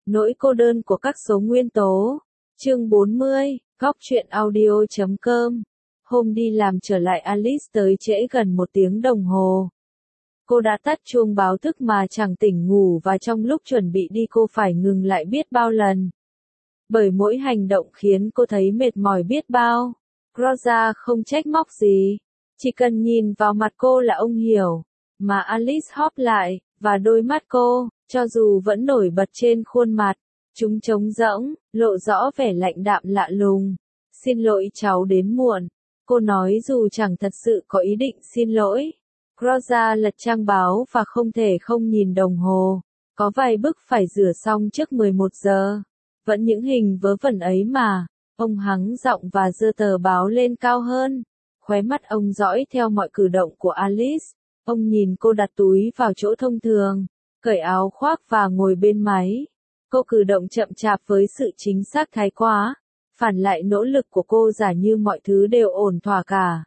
Nỗi cô đơn của các số nguyên tố. Chương 40, Góc truyện audio.com. Hôm đi làm trở lại Alice tới trễ gần 1 tiếng đồng hồ. Cô đã tắt chuông báo thức mà chẳng tỉnh ngủ và trong lúc chuẩn bị đi cô phải ngừng lại biết bao lần. Bởi mỗi hành động khiến cô thấy mệt mỏi biết bao. Rosa không trách móc gì. Chỉ cần nhìn vào mặt cô là ông hiểu. Mà Alice hóp lại, và đôi mắt cô, cho dù vẫn nổi bật trên khuôn mặt, chúng trống rỗng, lộ rõ vẻ lạnh đạm lạ lùng. Xin lỗi cháu đến muộn. Cô nói dù chẳng thật sự có ý định xin lỗi. Rosa lật trang báo và không thể không nhìn đồng hồ. Có vài bức phải rửa xong trước 11 giờ. Vẫn những hình vớ vẩn ấy mà. Ông hắng giọng và giơ tờ báo lên cao hơn. Khóe mắt ông dõi theo mọi cử động của Alice. Ông nhìn cô đặt túi vào chỗ thông thường, cởi áo khoác và ngồi bên máy. Cô cử động chậm chạp với sự chính xác thái quá, phản lại nỗ lực của cô giả như mọi thứ đều ổn thỏa cả.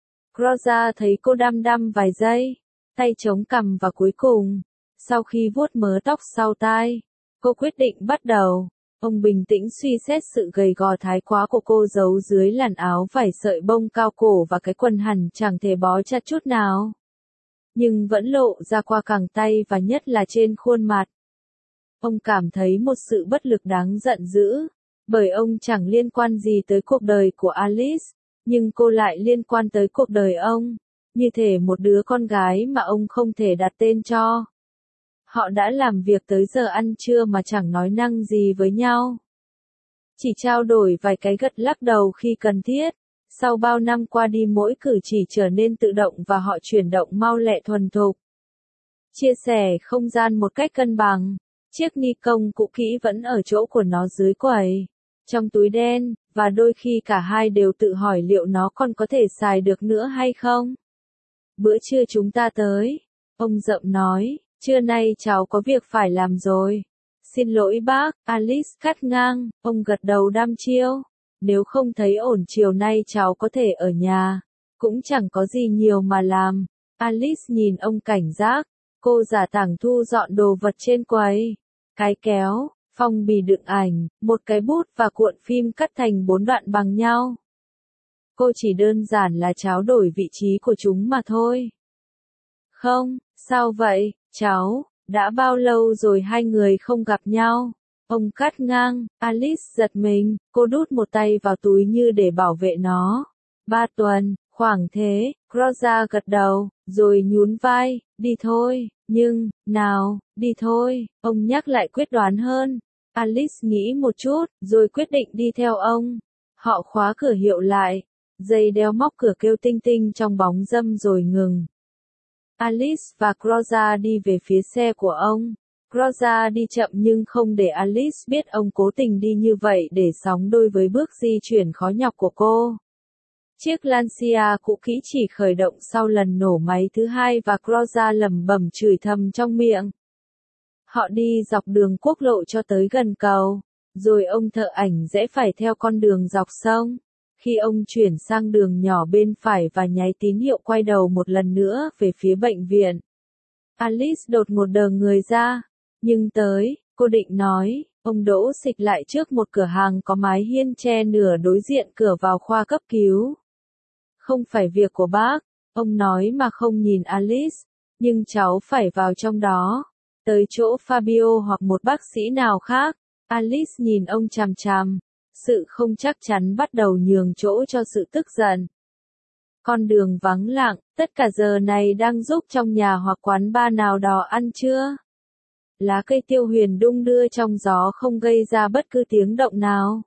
Rosa thấy cô đăm đăm vài giây, tay chống cằm và cuối cùng, sau khi vuốt mớ tóc sau tai, cô quyết định bắt đầu. Ông bình tĩnh suy xét sự gầy gò thái quá của cô giấu dưới làn áo vải sợi bông cao cổ và cái quần hẳn chẳng thể bó chặt chút nào. Nhưng vẫn lộ ra qua cẳng tay và nhất là trên khuôn mặt. Ông cảm thấy một sự bất lực đáng giận dữ, bởi ông chẳng liên quan gì tới cuộc đời của Alice, nhưng cô lại liên quan tới cuộc đời ông, như thể một đứa con gái mà ông không thể đặt tên cho. Họ đã làm việc tới giờ ăn trưa mà chẳng nói năng gì với nhau. Chỉ trao đổi vài cái gật lắc đầu khi cần thiết. Sau bao năm qua đi mỗi cử chỉ trở nên tự động và họ chuyển động mau lẹ thuần thục. Chia sẻ không gian một cách cân bằng. Chiếc ni công cũ kỹ vẫn ở chỗ của nó dưới quầy, trong túi đen, và đôi khi cả hai đều tự hỏi liệu nó còn có thể xài được nữa hay không. Bữa trưa chúng ta tới, ông Dậm nói, trưa nay cháu có việc phải làm rồi. Xin lỗi bác, Alice cắt ngang, ông gật đầu đăm chiêu. Nếu không thấy ổn chiều nay cháu có thể ở nhà, cũng chẳng có gì nhiều mà làm. Alice nhìn ông cảnh giác, cô giả tảng thu dọn đồ vật trên quầy. Cái kéo, phong bì đựng ảnh, một cái bút và cuộn phim cắt thành 4 đoạn bằng nhau. Cô chỉ đơn giản là cháu đổi vị trí của chúng mà thôi. Không, sao vậy, cháu, đã bao lâu rồi hai người không gặp nhau? Ông cắt ngang, Alice giật mình, cô đút một tay vào túi như để bảo vệ nó. 3 tuần, khoảng thế, Rosa gật đầu, rồi nhún vai, đi thôi, nhưng, nào, đi thôi, ông nhắc lại quyết đoán hơn. Alice nghĩ một chút, rồi quyết định đi theo ông. Họ khóa cửa hiệu lại, dây đeo móc cửa kêu tinh tinh trong bóng râm rồi ngừng. Alice và Rosa đi về phía xe của ông. Rosa đi chậm nhưng không để Alice biết ông cố tình đi như vậy để sóng đôi với bước di chuyển khó nhọc của cô. Chiếc Lancia cũ kỹ chỉ khởi động sau lần nổ máy thứ hai và Rosa lẩm bẩm chửi thầm trong miệng. Họ đi dọc đường quốc lộ cho tới gần cầu, rồi ông thợ ảnh rẽ phải theo con đường dọc sông. Khi ông chuyển sang đường nhỏ bên phải và nháy tín hiệu quay đầu một lần nữa về phía bệnh viện, Alice đột ngột đờ người ra. Nhưng tới, cô định nói, ông đỗ xịch lại trước một cửa hàng có mái hiên tre nửa đối diện cửa vào khoa cấp cứu. Không phải việc của bác, ông nói mà không nhìn Alice, nhưng cháu phải vào trong đó, tới chỗ Fabio hoặc một bác sĩ nào khác. Alice nhìn ông chằm chằm, sự không chắc chắn bắt đầu nhường chỗ cho sự tức giận. Con đường vắng lặng, tất cả giờ này đang giúp trong nhà hoặc quán bar nào đó ăn trưa. Lá cây tiêu huyền đung đưa trong gió không gây ra bất cứ tiếng động nào.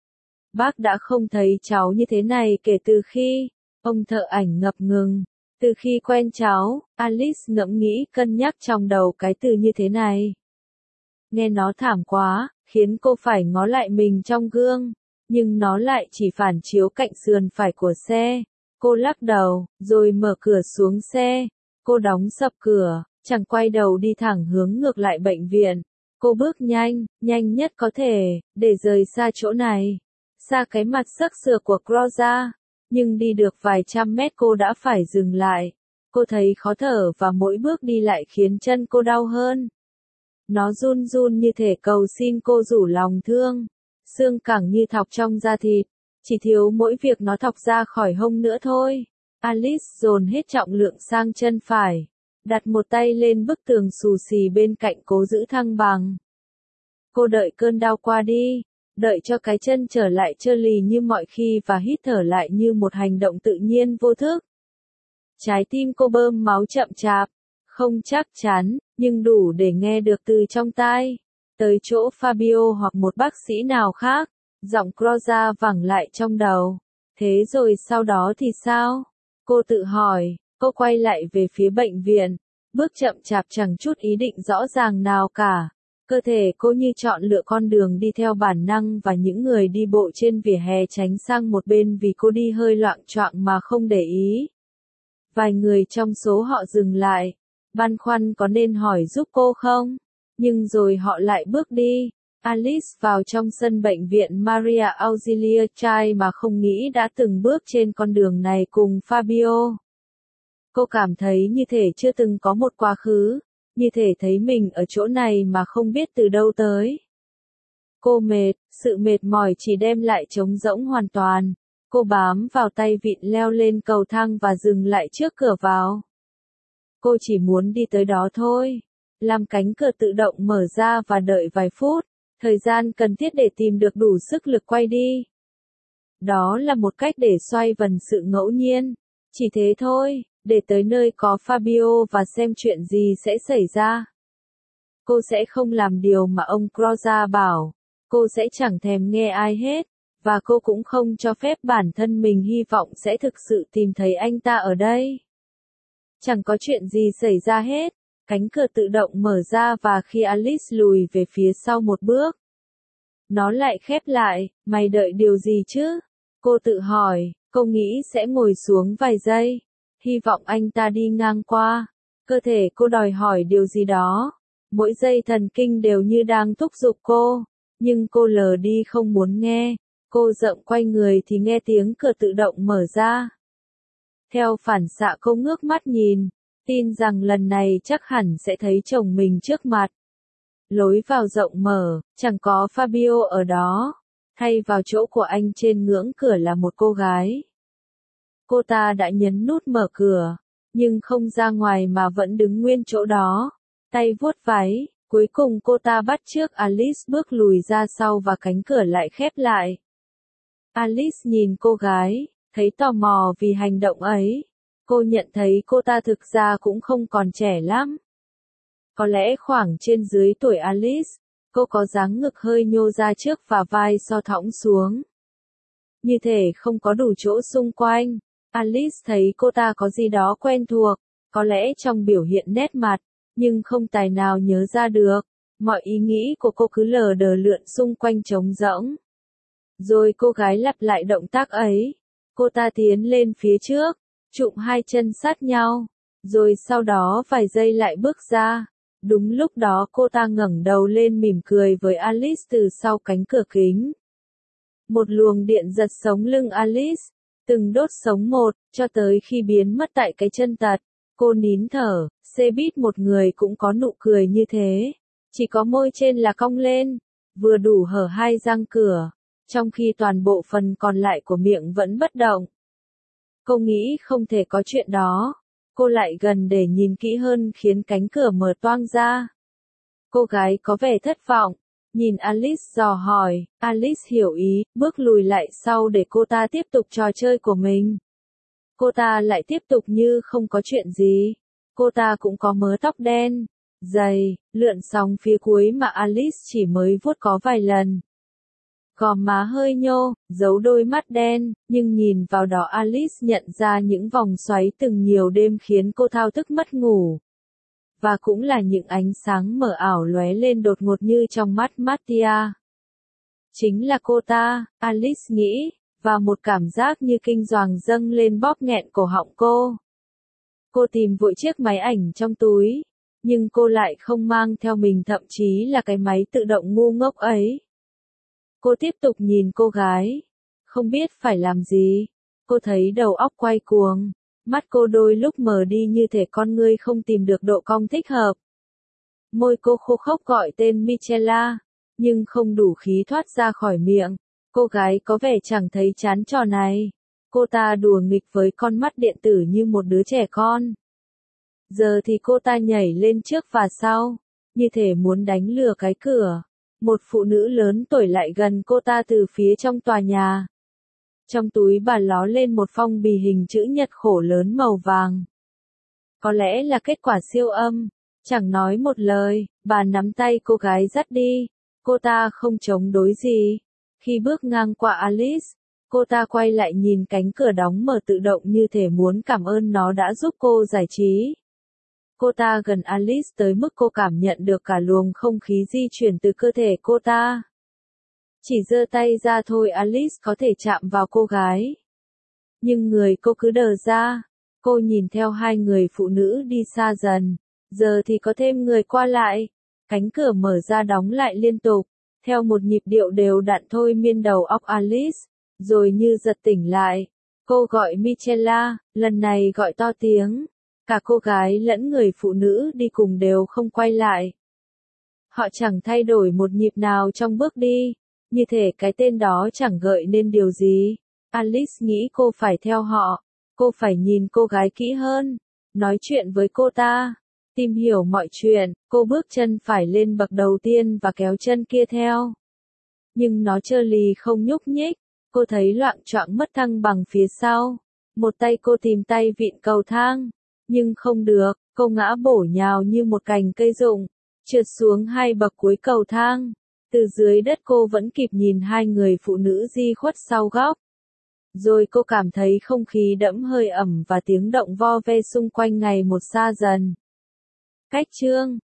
Bác đã không thấy cháu như thế này kể từ khi, ông thợ ảnh ngập ngừng, từ khi quen cháu. Alice ngẫm nghĩ cân nhắc trong đầu cái từ như thế này. Nghe nó thảm quá, khiến cô phải ngó lại mình trong gương, nhưng nó lại chỉ phản chiếu cạnh sườn phải của xe. Cô lắc đầu, rồi mở cửa xuống xe. Cô đóng sập cửa, chẳng quay đầu đi thẳng hướng ngược lại bệnh viện. Cô bước nhanh, nhanh nhất có thể, để rời xa chỗ này. Xa cái mặt sắc sừa của Rosa. Nhưng đi được vài trăm mét cô đã phải dừng lại. Cô thấy khó thở và mỗi bước đi lại khiến chân cô đau hơn. Nó run run như thể cầu xin cô rủ lòng thương. Xương cẳng như thọc trong da thịt. Chỉ thiếu mỗi việc nó thọc ra khỏi hông nữa thôi. Alice dồn hết trọng lượng sang chân phải. Đặt một tay lên bức tường xù xì bên cạnh cố giữ thăng bằng. Cô đợi cơn đau qua đi. Đợi cho cái chân trở lại trơ lì như mọi khi và hít thở lại như một hành động tự nhiên vô thức. Trái tim cô bơm máu chậm chạp. Không chắc chắn, nhưng đủ để nghe được từ trong tai. Tới chỗ Fabio hoặc một bác sĩ nào khác. Giọng Croza vẳng lại trong đầu. Thế rồi sau đó thì sao? Cô tự hỏi. Cô quay lại về phía bệnh viện. Bước chậm chạp chẳng chút ý định rõ ràng nào cả. Cơ thể cô như chọn lựa con đường đi theo bản năng và những người đi bộ trên vỉa hè tránh sang một bên vì cô đi hơi loạng choạng mà không để ý. Vài người trong số họ dừng lại. Băn khoăn có nên hỏi giúp cô không? Nhưng rồi họ lại bước đi. Alice vào trong sân bệnh viện Maria Auxilia trai mà không nghĩ đã từng bước trên con đường này cùng Fabio. Cô cảm thấy như thể chưa từng có một quá khứ, như thể thấy mình ở chỗ này mà không biết từ đâu tới. Cô mệt, sự mệt mỏi chỉ đem lại trống rỗng hoàn toàn. Cô bám vào tay vịn leo lên cầu thang và dừng lại trước cửa vào. Cô chỉ muốn đi tới đó thôi. Làm cánh cửa tự động mở ra và đợi vài phút. Thời gian cần thiết để tìm được đủ sức lực quay đi. Đó là một cách để xoay vần sự ngẫu nhiên. Chỉ thế thôi, để tới nơi có Fabio và xem chuyện gì sẽ xảy ra. Cô sẽ không làm điều mà ông Croza bảo. Cô sẽ chẳng thèm nghe ai hết. Và cô cũng không cho phép bản thân mình hy vọng sẽ thực sự tìm thấy anh ta ở đây. Chẳng có chuyện gì xảy ra hết. Cánh cửa tự động mở ra và khi Alice lùi về phía sau một bước, nó lại khép lại. Mày đợi điều gì chứ? Cô tự hỏi. Cô nghĩ sẽ ngồi xuống vài giây. Hy vọng anh ta đi ngang qua. Cơ thể cô đòi hỏi điều gì đó. Mỗi dây thần kinh đều như đang thúc giục cô. Nhưng cô lờ đi không muốn nghe. Cô rộng quay người thì nghe tiếng cửa tự động mở ra. Theo phản xạ cô ngước mắt nhìn. Tin rằng lần này chắc hẳn sẽ thấy chồng mình trước mặt. Lối vào rộng mở, chẳng có Fabio ở đó. Thay vào chỗ của anh trên ngưỡng cửa là một cô gái. Cô ta đã nhấn nút mở cửa, nhưng không ra ngoài mà vẫn đứng nguyên chỗ đó. Tay vuốt váy, cuối cùng cô ta bắt chước Alice bước lùi ra sau và cánh cửa lại khép lại. Alice nhìn cô gái, thấy tò mò vì hành động ấy. Cô nhận thấy cô ta thực ra cũng không còn trẻ lắm. Có lẽ khoảng trên dưới tuổi Alice. Cô có dáng ngực hơi nhô ra trước và vai so thõng xuống. Như thể không có đủ chỗ xung quanh. Alice thấy cô ta có gì đó quen thuộc. Có lẽ trong biểu hiện nét mặt. Nhưng không tài nào nhớ ra được. Mọi ý nghĩ của cô cứ lờ đờ lượn xung quanh trống rỗng. Rồi cô gái lặp lại động tác ấy. Cô ta tiến lên phía trước. Chụm hai chân sát nhau. Rồi sau đó vài giây lại bước ra. Đúng lúc đó cô ta ngẩng đầu lên mỉm cười với Alice từ sau cánh cửa kính. Một luồng điện giật sống lưng Alice. Từng đốt sống một, cho tới khi biến mất tại cái chân tật. Cô nín thở, xe buýt một người cũng có nụ cười như thế. Chỉ có môi trên là cong lên. Vừa đủ hở hai răng cửa. Trong khi toàn bộ phần còn lại của miệng vẫn bất động. Cô nghĩ không thể có chuyện đó. Cô lại gần để nhìn kỹ hơn khiến cánh cửa mở toang ra. Cô gái có vẻ thất vọng. Nhìn Alice dò hỏi. Alice hiểu ý, bước lùi lại sau để cô ta tiếp tục trò chơi của mình. Cô ta lại tiếp tục như không có chuyện gì. Cô ta cũng có mớ tóc đen, dày, lượn sóng phía cuối mà Alice chỉ mới vuốt có vài lần. Gò má hơi nhô, giấu đôi mắt đen, nhưng nhìn vào đó Alice nhận ra những vòng xoáy từng nhiều đêm khiến cô thao thức mất ngủ. Và cũng là những ánh sáng mờ ảo lóe lên đột ngột như trong mắt Mattia. Chính là cô ta, Alice nghĩ, và một cảm giác như kinh doàng dâng lên bóp nghẹn cổ họng cô. Cô tìm vội chiếc máy ảnh trong túi, nhưng cô lại không mang theo mình thậm chí là cái máy tự động ngu ngốc ấy. Cô tiếp tục nhìn cô gái. Không biết phải làm gì. Cô thấy đầu óc quay cuồng. Mắt cô đôi lúc mờ đi như thể con ngươi không tìm được độ cong thích hợp. Môi cô khô khốc gọi tên Michela, nhưng không đủ khí thoát ra khỏi miệng. Cô gái có vẻ chẳng thấy chán trò này. Cô ta đùa nghịch với con mắt điện tử như một đứa trẻ con. Giờ thì cô ta nhảy lên trước và sau, như thể muốn đánh lừa cái cửa. Một phụ nữ lớn tuổi lại gần cô ta từ phía trong tòa nhà. Trong túi bà ló lên một phong bì hình chữ nhật khổ lớn màu vàng. Có lẽ là kết quả siêu âm. Chẳng nói một lời, bà nắm tay cô gái dắt đi. Cô ta không chống đối gì. Khi bước ngang qua Alice, cô ta quay lại nhìn cánh cửa đóng mở tự động như thể muốn cảm ơn nó đã giúp cô giải trí. Cô ta gần Alice tới mức cô cảm nhận được cả luồng không khí di chuyển từ cơ thể cô ta. Chỉ giơ tay ra thôi Alice có thể chạm vào cô gái. Nhưng người cô cứ đờ ra. Cô nhìn theo hai người phụ nữ đi xa dần. Giờ thì có thêm người qua lại. Cánh cửa mở ra đóng lại liên tục. Theo một nhịp điệu đều đặn thôi miên đầu óc Alice. Rồi như giật tỉnh lại. Cô gọi Michela, lần này gọi to tiếng. Cả cô gái lẫn người phụ nữ đi cùng đều không quay lại. Họ chẳng thay đổi một nhịp nào trong bước đi. Như thể cái tên đó chẳng gợi nên điều gì. Alice nghĩ cô phải theo họ. Cô phải nhìn cô gái kỹ hơn. Nói chuyện với cô ta. Tìm hiểu mọi chuyện. Cô bước chân phải lên bậc đầu tiên và kéo chân kia theo. Nhưng nó trơ lì không nhúc nhích. Cô thấy loạng choạng mất thăng bằng phía sau. Một tay cô tìm tay vịn cầu thang. Nhưng không được, cô ngã bổ nhào như một cành cây rụng. Trượt xuống hai bậc cuối cầu thang. Từ dưới đất cô vẫn kịp nhìn hai người phụ nữ di khuất sau góc. Rồi cô cảm thấy không khí đẫm hơi ẩm và tiếng động vo ve xung quanh ngày một xa dần. Cách chương